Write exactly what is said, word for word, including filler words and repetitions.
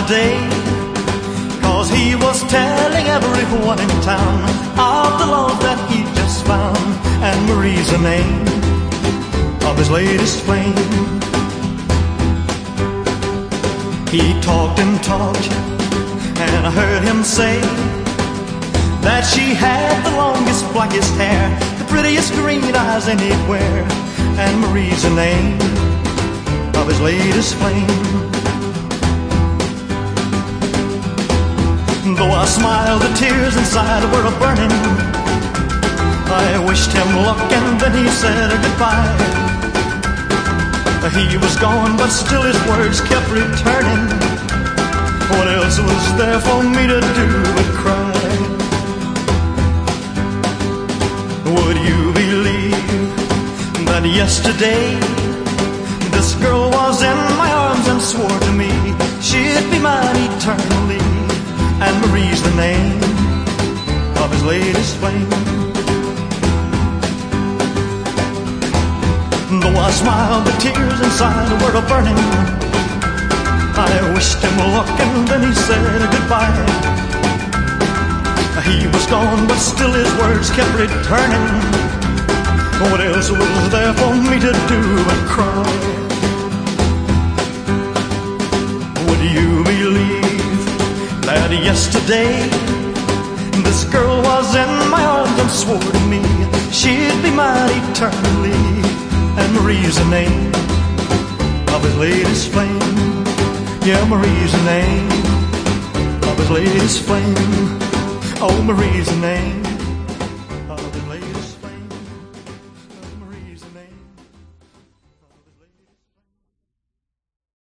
today, 'cause he was telling everyone in town of the love that he just found. And Marie's the name of his latest flame. He talked and talked, and I heard him say that she had the longest, blackest hair, the prettiest green eyes anywhere. And Marie's the name of his latest flame. Though I smiled, the tears inside were a-burning. I wished him luck and then he said goodbye. He was gone, but still his words kept returning. What else was there for me to do but cry? Would you believe that yesterday this girl was in my arms and swore to me she'd be mine eternally? And Marie's the name of his latest flame. Though I smiled, the tears inside were a-burning. I wished him luck and then he said goodbye. He was gone, but still his words kept returning. What else was there for me to do but cry? Would you believe that yesterday this girl was in my arms and swore to me she'd be mine eternally? And Marie's the name of his latest flame. Yeah, Marie's the name of his latest flame. Oh, Marie's the name